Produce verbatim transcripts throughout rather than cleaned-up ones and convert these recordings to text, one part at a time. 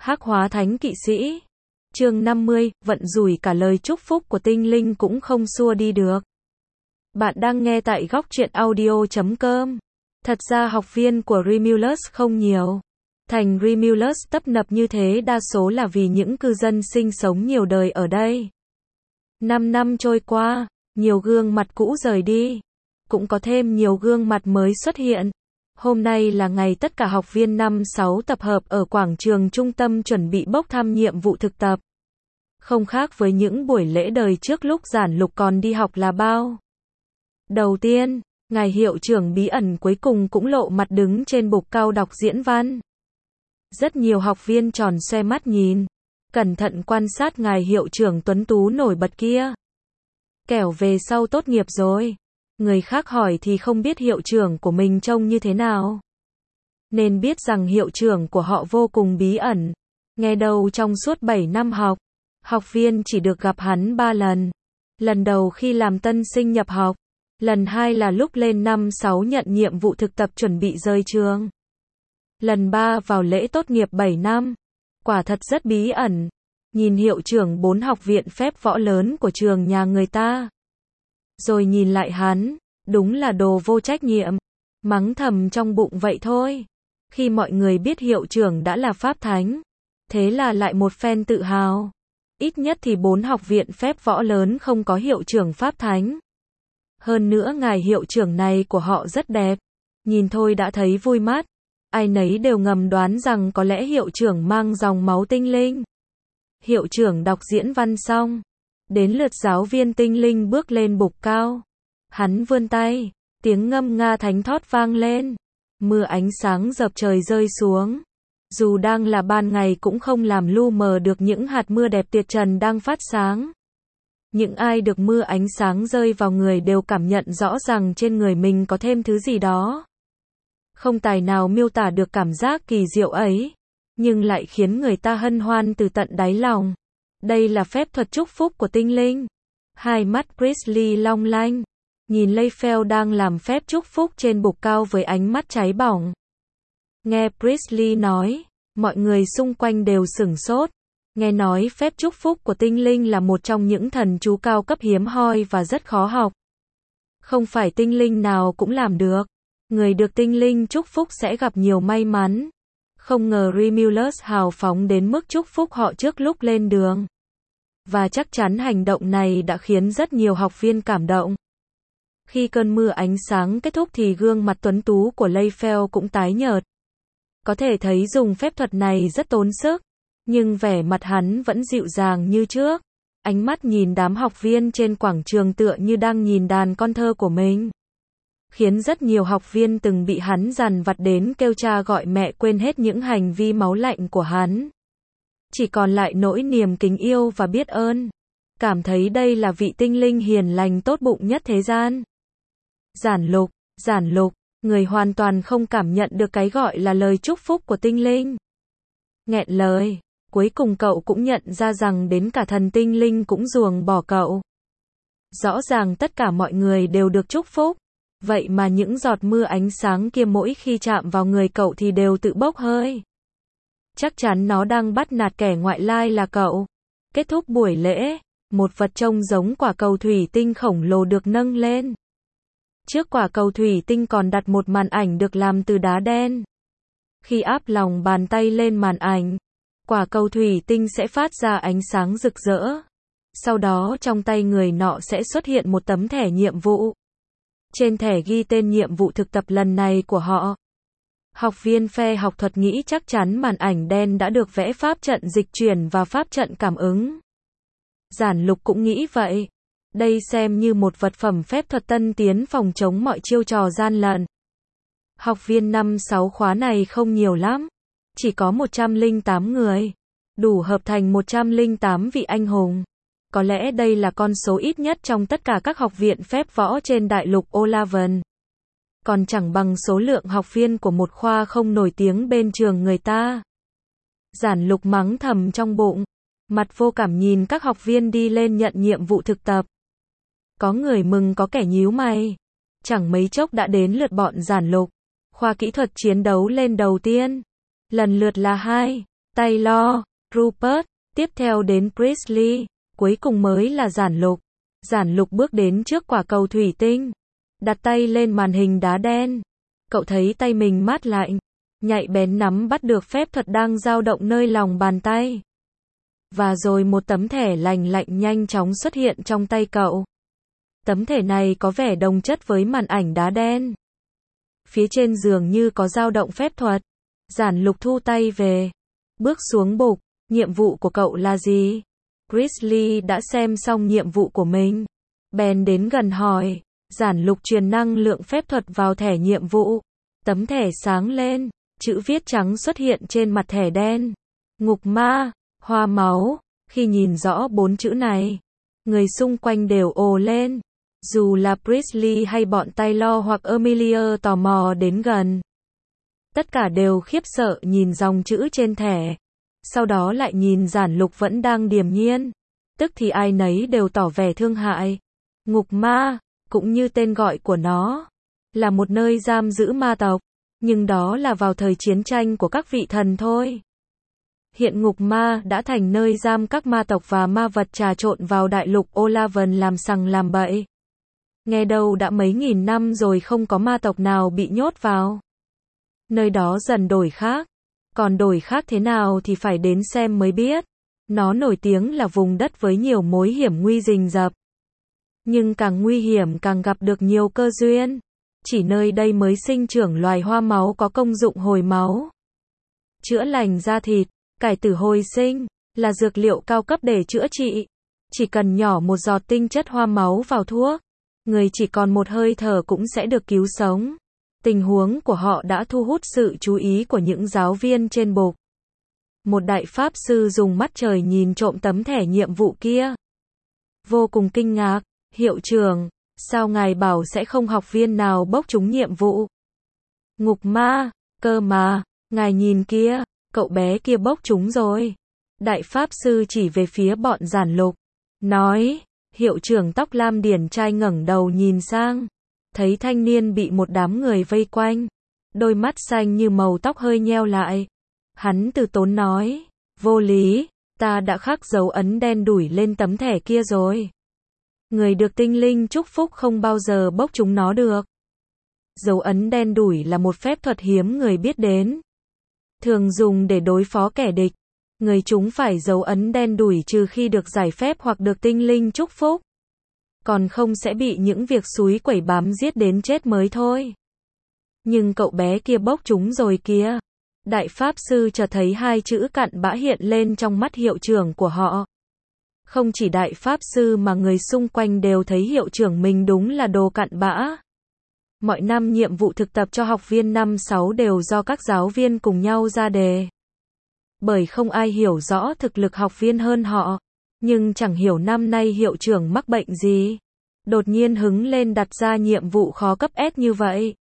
Hắc hóa thánh kỵ sĩ. Chương năm mươi, vận rủi cả lời chúc phúc của tinh linh cũng không xua đi được. Bạn đang nghe tại góc truyện audio chấm com. Thật ra học viên của Remulus không nhiều. Thành Remulus tấp nập như thế đa số là vì những cư dân sinh sống nhiều đời ở đây. Năm năm trôi qua, nhiều gương mặt cũ rời đi. Cũng có thêm nhiều gương mặt mới xuất hiện. Hôm nay là ngày tất cả học viên năm sáu tập hợp ở quảng trường trung tâm chuẩn bị bốc thăm nhiệm vụ thực tập. Không khác với những buổi lễ đời trước lúc Giản Lục còn đi học là bao. Đầu tiên, ngài hiệu trưởng bí ẩn cuối cùng cũng lộ mặt đứng trên bục cao đọc diễn văn. Rất nhiều học viên tròn xoe mắt nhìn, cẩn thận quan sát ngài hiệu trưởng tuấn tú nổi bật kia. Kẻo về sau tốt nghiệp rồi, người khác hỏi thì không biết hiệu trưởng của mình trông như thế nào. Nên biết rằng hiệu trưởng của họ vô cùng bí ẩn. Nghe đầu trong suốt bảy năm học, học viên chỉ được gặp hắn ba lần. Lần đầu khi làm tân sinh nhập học, lần hai là lúc lên năm sáu nhận nhiệm vụ thực tập chuẩn bị rời trường. Lần ba vào lễ tốt nghiệp bảy năm. Quả thật rất bí ẩn. Nhìn hiệu trưởng bốn học viện phép võ lớn của trường nhà người ta. Rồi nhìn lại hắn, đúng là đồ vô trách nhiệm. Mắng thầm trong bụng vậy thôi. Khi mọi người biết hiệu trưởng đã là pháp thánh, thế là lại một phen tự hào. Ít nhất thì bốn học viện phép võ lớn không có hiệu trưởng pháp thánh. Hơn nữa ngài hiệu trưởng này của họ rất đẹp. Nhìn thôi đã thấy vui mắt. Ai nấy đều ngầm đoán rằng có lẽ hiệu trưởng mang dòng máu tinh linh. Hiệu trưởng đọc diễn văn xong. Đến lượt giáo viên tinh linh bước lên bục cao. Hắn vươn tay. Tiếng ngâm nga thánh thót vang lên. Mưa ánh sáng dập trời rơi xuống. Dù đang là ban ngày cũng không làm lu mờ được những hạt mưa đẹp tuyệt trần đang phát sáng. Những ai được mưa ánh sáng rơi vào người đều cảm nhận rõ rằng trên người mình có thêm thứ gì đó. Không tài nào miêu tả được cảm giác kỳ diệu ấy, nhưng lại khiến người ta hân hoan từ tận đáy lòng. Đây là phép thuật chúc phúc của tinh linh. Hai mắt Priestley long lanh, nhìn Layfield đang làm phép chúc phúc trên bục cao với ánh mắt cháy bỏng. Nghe Priestley nói, mọi người xung quanh đều sửng sốt. Nghe nói phép chúc phúc của tinh linh là một trong những thần chú cao cấp hiếm hoi và rất khó học. Không phải tinh linh nào cũng làm được. Người được tinh linh chúc phúc sẽ gặp nhiều may mắn. Không ngờ Remulus hào phóng đến mức chúc phúc họ trước lúc lên đường. Và chắc chắn hành động này đã khiến rất nhiều học viên cảm động. Khi cơn mưa ánh sáng kết thúc thì gương mặt tuấn tú của Layfield cũng tái nhợt. Có thể thấy dùng phép thuật này rất tốn sức. Nhưng vẻ mặt hắn vẫn dịu dàng như trước. Ánh mắt nhìn đám học viên trên quảng trường tựa như đang nhìn đàn con thơ của mình. Khiến rất nhiều học viên từng bị hắn dằn vặt đến kêu cha gọi mẹ quên hết những hành vi máu lạnh của hắn. Chỉ còn lại nỗi niềm kính yêu và biết ơn. Cảm thấy đây là vị tinh linh hiền lành tốt bụng nhất thế gian. Giản Lục, Giản Lục, người hoàn toàn không cảm nhận được cái gọi là lời chúc phúc của tinh linh. Nghẹn lời, cuối cùng cậu cũng nhận ra rằng đến cả thần tinh linh cũng ruồng bỏ cậu. Rõ ràng tất cả mọi người đều được chúc phúc. Vậy mà những giọt mưa ánh sáng kia mỗi khi chạm vào người cậu thì đều tự bốc hơi. Chắc chắn nó đang bắt nạt kẻ ngoại lai là cậu. Kết thúc buổi lễ, một vật trông giống quả cầu thủy tinh khổng lồ được nâng lên. Trước quả cầu thủy tinh còn đặt một màn ảnh được làm từ đá đen. Khi áp lòng bàn tay lên màn ảnh, quả cầu thủy tinh sẽ phát ra ánh sáng rực rỡ. Sau đó trong tay người nọ sẽ xuất hiện một tấm thẻ nhiệm vụ. Trên thẻ ghi tên nhiệm vụ thực tập lần này của họ. Học viên phe học thuật nghĩ chắc chắn màn ảnh đen đã được vẽ pháp trận dịch chuyển và pháp trận cảm ứng. Giản Lục cũng nghĩ vậy. Đây xem như một vật phẩm phép thuật tân tiến phòng chống mọi chiêu trò gian lận. Học viên năm sáu khóa này không nhiều lắm. Chỉ có một trăm lẻ tám người. Đủ hợp thành một trăm lẻ tám vị anh hùng. Có lẽ đây là con số ít nhất trong tất cả các học viện phép võ trên đại lục Olaven. Còn chẳng bằng số lượng học viên của một khoa không nổi tiếng bên trường người ta. Giản Lục mắng thầm trong bụng. Mặt vô cảm nhìn các học viên đi lên nhận nhiệm vụ thực tập. Có người mừng có kẻ nhíu mày. Chẳng mấy chốc đã đến lượt bọn Giản Lục. Khoa kỹ thuật chiến đấu lên đầu tiên. Lần lượt là hai, Taylor, Rupert, tiếp theo đến Priestley, cuối cùng mới là Giản Lục. Giản Lục bước đến trước quả cầu thủy tinh, đặt tay lên màn hình đá đen. Cậu thấy tay mình mát lạnh, nhạy bén nắm bắt được phép thuật đang dao động nơi lòng bàn tay. Và rồi một tấm thẻ lành lạnh nhanh chóng xuất hiện trong tay cậu. Tấm thẻ này có vẻ đồng chất với màn ảnh đá đen. Phía trên dường như có dao động phép thuật. Giản Lục thu tay về, bước xuống bục. Nhiệm vụ của cậu là gì? Priestley đã xem xong nhiệm vụ của mình, bèn đến gần hỏi. Giản Lục truyền năng lượng phép thuật vào thẻ nhiệm vụ. Tấm thẻ sáng lên, chữ viết trắng xuất hiện trên mặt thẻ đen. Ngục ma, hoa máu. Khi nhìn rõ bốn chữ này, người xung quanh đều ồ lên. Dù là Priestley hay bọn Taylor hoặc Emilia tò mò đến gần. Tất cả đều khiếp sợ nhìn dòng chữ trên thẻ. Sau đó lại nhìn Giản Lục vẫn đang điềm nhiên. Tức thì ai nấy đều tỏ vẻ thương hại. Ngục ma, cũng như tên gọi của nó, là một nơi giam giữ ma tộc. Nhưng đó là vào thời chiến tranh của các vị thần thôi. Hiện ngục ma đã thành nơi giam các ma tộc và ma vật trà trộn vào đại lục Olavan làm sằng làm bậy. Nghe đâu đã mấy nghìn năm rồi không có ma tộc nào bị nhốt vào. Nơi đó dần đổi khác. Còn đổi khác thế nào thì phải đến xem mới biết. Nó nổi tiếng là vùng đất với nhiều mối hiểm nguy rình rập. Nhưng càng nguy hiểm càng gặp được nhiều cơ duyên. Chỉ nơi đây mới sinh trưởng loài hoa máu có công dụng hồi máu, chữa lành da thịt, cải tử hồi sinh, là dược liệu cao cấp để chữa trị. Chỉ cần nhỏ một giọt tinh chất hoa máu vào thuốc, người chỉ còn một hơi thở cũng sẽ được cứu sống. Tình huống của họ đã thu hút sự chú ý của những giáo viên trên bục. Một đại pháp sư dùng mắt trời nhìn trộm tấm thẻ nhiệm vụ kia. Vô cùng kinh ngạc, hiệu trưởng, sao ngài bảo sẽ không học viên nào bốc trúng nhiệm vụ? Ngục ma, cơ mà, ngài nhìn kia, cậu bé kia bốc trúng rồi. Đại pháp sư chỉ về phía bọn Giản Lục, nói. Hiệu trưởng tóc lam điển trai ngẩng đầu nhìn sang, thấy thanh niên bị một đám người vây quanh, đôi mắt xanh như màu tóc hơi nheo lại. Hắn từ tốn nói, vô lý, ta đã khắc dấu ấn đen đủi lên tấm thẻ kia rồi. Người được tinh linh chúc phúc không bao giờ bốc trúng nó được. Dấu ấn đen đủi là một phép thuật hiếm người biết đến, thường dùng để đối phó kẻ địch. Người chúng phải dấu ấn đen đủi trừ khi được giải phép hoặc được tinh linh chúc phúc. Còn không sẽ bị những việc xúi quẩy bám giết đến chết mới thôi. Nhưng cậu bé kia bốc trúng rồi kìa. Đại pháp sư chợt thấy hai chữ cặn bã hiện lên trong mắt hiệu trưởng của họ. Không chỉ đại pháp sư mà người xung quanh đều thấy hiệu trưởng mình đúng là đồ cặn bã. Mọi năm nhiệm vụ thực tập cho học viên năm sáu đều do các giáo viên cùng nhau ra đề. Bởi không ai hiểu rõ thực lực học viên hơn họ. Nhưng chẳng hiểu năm nay hiệu trưởng mắc bệnh gì. Đột nhiên hứng lên đặt ra nhiệm vụ khó cấp S như vậy.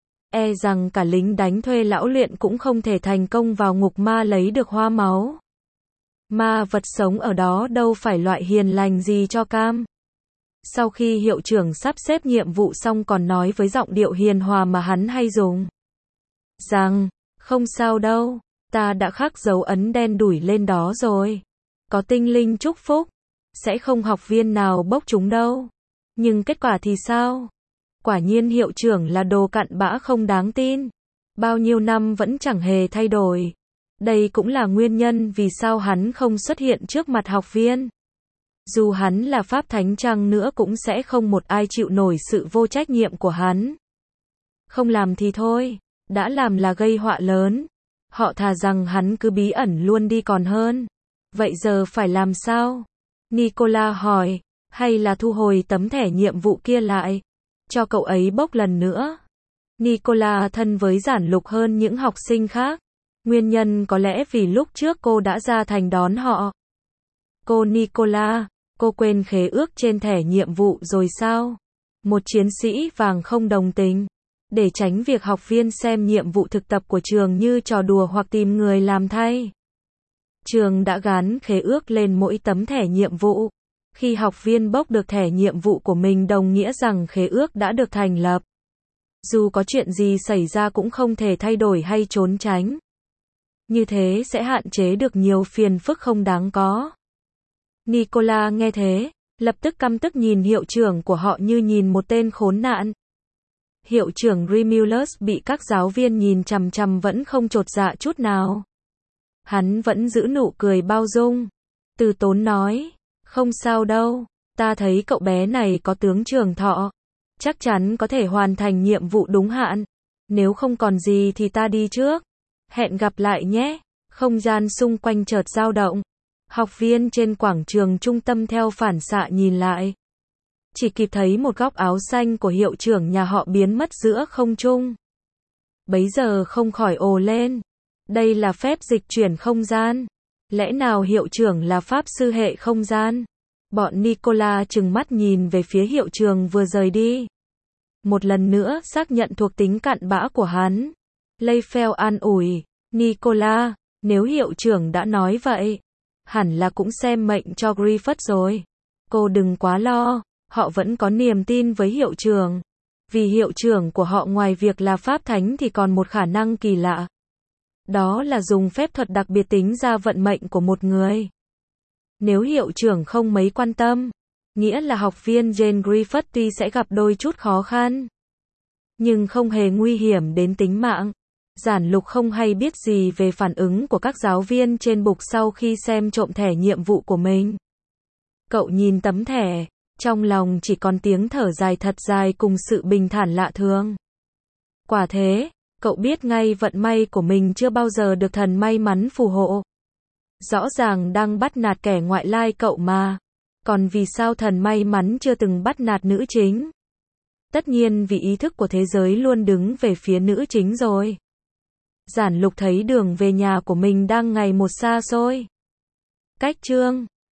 E rằng cả lính đánh thuê lão luyện cũng không thể thành công vào ngục ma lấy được hoa máu. Ma vật sống ở đó đâu phải loại hiền lành gì cho cam. Sau khi hiệu trưởng sắp xếp nhiệm vụ xong còn nói với giọng điệu hiền hòa mà hắn hay dùng. Rằng, không sao đâu, ta đã khắc dấu ấn đen đủi lên đó rồi. Có tinh linh chúc phúc, sẽ không học viên nào bốc trúng đâu. Nhưng kết quả thì sao? Quả nhiên hiệu trưởng là đồ cặn bã không đáng tin. Bao nhiêu năm vẫn chẳng hề thay đổi. Đây cũng là nguyên nhân vì sao hắn không xuất hiện trước mặt học viên. Dù hắn là pháp thánh chăng nữa cũng sẽ không một ai chịu nổi sự vô trách nhiệm của hắn. Không làm thì thôi, đã làm là gây họa lớn. Họ thà rằng hắn cứ bí ẩn luôn đi còn hơn. Vậy giờ phải làm sao? Nicola hỏi, hay là thu hồi tấm thẻ nhiệm vụ kia lại, cho cậu ấy bốc lần nữa? Nicola thân với Giản Lục hơn những học sinh khác. Nguyên nhân có lẽ vì lúc trước cô đã ra thành đón họ. Cô Nicola, cô quên khế ước trên thẻ nhiệm vụ rồi sao? Một chiến sĩ vàng không đồng tình. Để tránh việc học viên xem nhiệm vụ thực tập của trường như trò đùa hoặc tìm người làm thay. Trường đã gắn khế ước lên mỗi tấm thẻ nhiệm vụ. Khi học viên bốc được thẻ nhiệm vụ của mình đồng nghĩa rằng khế ước đã được thành lập. Dù có chuyện gì xảy ra cũng không thể thay đổi hay trốn tránh. Như thế sẽ hạn chế được nhiều phiền phức không đáng có. Nicola nghe thế, lập tức căm tức nhìn hiệu trưởng của họ như nhìn một tên khốn nạn. Hiệu trưởng Remulus bị các giáo viên nhìn chằm chằm vẫn không chột dạ chút nào. Hắn vẫn giữ nụ cười bao dung. Từ tốn nói, không sao đâu, ta thấy cậu bé này có tướng trường thọ. Chắc chắn có thể hoàn thành nhiệm vụ đúng hạn. Nếu không còn gì thì ta đi trước. Hẹn gặp lại nhé. Không gian xung quanh chợt dao động. Học viên trên quảng trường trung tâm theo phản xạ nhìn lại. Chỉ kịp thấy một góc áo xanh của hiệu trưởng nhà họ biến mất giữa không trung. Bấy giờ không khỏi ồ lên. Đây là phép dịch chuyển không gian. Lẽ nào hiệu trưởng là pháp sư hệ không gian? Bọn Nicola trừng mắt nhìn về phía hiệu trưởng vừa rời đi. Một lần nữa xác nhận thuộc tính cặn bã của hắn. Layfield an ủi, Nicola, nếu hiệu trưởng đã nói vậy, hẳn là cũng xem mệnh cho Griffith rồi. Cô đừng quá lo, họ vẫn có niềm tin với hiệu trưởng. Vì hiệu trưởng của họ ngoài việc là pháp thánh thì còn một khả năng kỳ lạ. Đó là dùng phép thuật đặc biệt tính ra vận mệnh của một người. Nếu hiệu trưởng không mấy quan tâm, nghĩa là học viên Jane Griffith tuy sẽ gặp đôi chút khó khăn, nhưng không hề nguy hiểm đến tính mạng. Giản Lục không hay biết gì về phản ứng của các giáo viên trên bục sau khi xem trộm thẻ nhiệm vụ của mình. Cậu nhìn tấm thẻ, trong lòng chỉ còn tiếng thở dài thật dài cùng sự bình thản lạ thường. Quả thế, cậu biết ngay vận may của mình chưa bao giờ được thần may mắn phù hộ. Rõ ràng đang bắt nạt kẻ ngoại lai cậu mà. Còn vì sao thần may mắn chưa từng bắt nạt nữ chính? Tất nhiên vì ý thức của thế giới luôn đứng về phía nữ chính rồi. Giản Lục thấy đường về nhà của mình đang ngày một xa xôi. Cách chương